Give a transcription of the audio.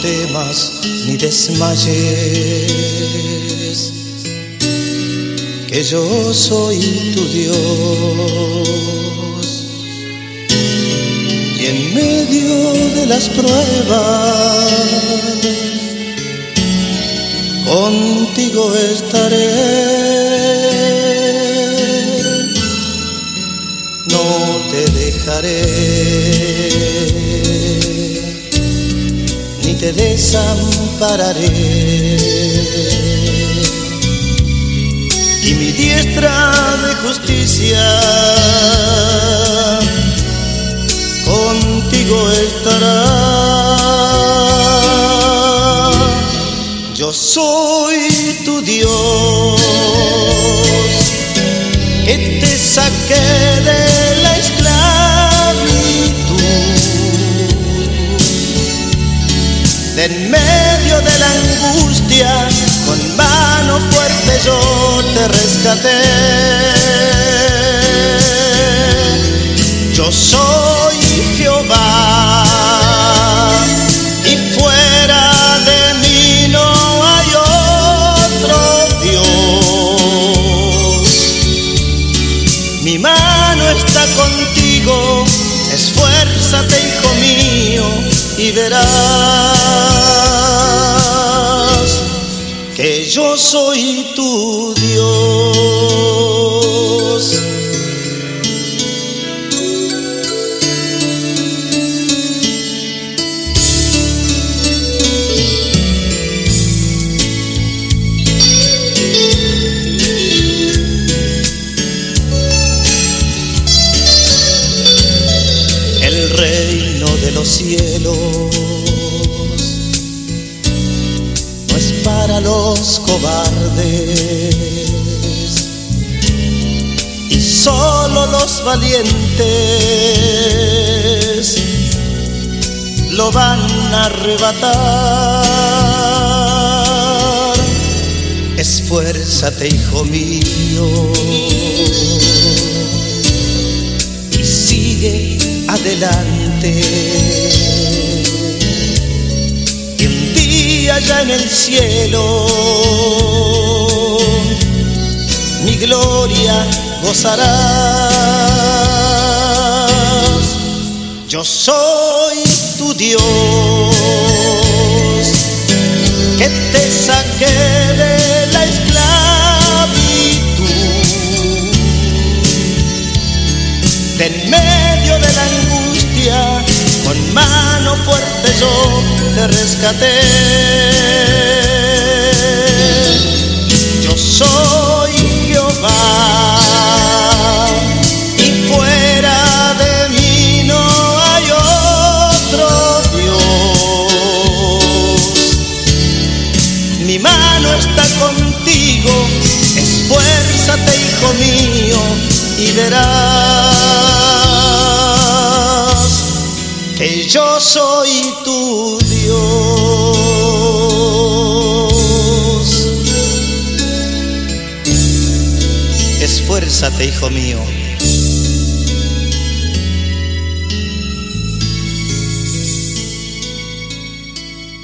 temas ni desmayes, que yo soy tu Dios, y en medio de las pruebas contigo estaré. No te dejaré ni te desampararé, y mi diestra de justicia contigo estará. Yo soy tu Dios, que te saqué de la esclavitud, de en medio de la angustia, con mano fuerte yo te rescaté. Yo soy Jehová, y fuera de mí no hay otro Dios. Mi mano está contigo, esfuérzate, hijo mío, y verás que yo soy tu Dios. Los cielos no es para los cobardes, y solo los valientes lo van a arrebatar. Esfuérzate, hijo mío, y sigue adelante, y un día ya en el cielo mi gloria gozarás. Yo soy tu Dios, que te saqué de la esclavitud, de en medio de la angustia, con mano fuerte yo te rescaté. Yo soy Jehová, y fuera de mí no hay otro Dios. Mi mano está contigo, esfuérzate, hijo mío, y verás que yo soy tu Dios. Esfuérzate, hijo mío,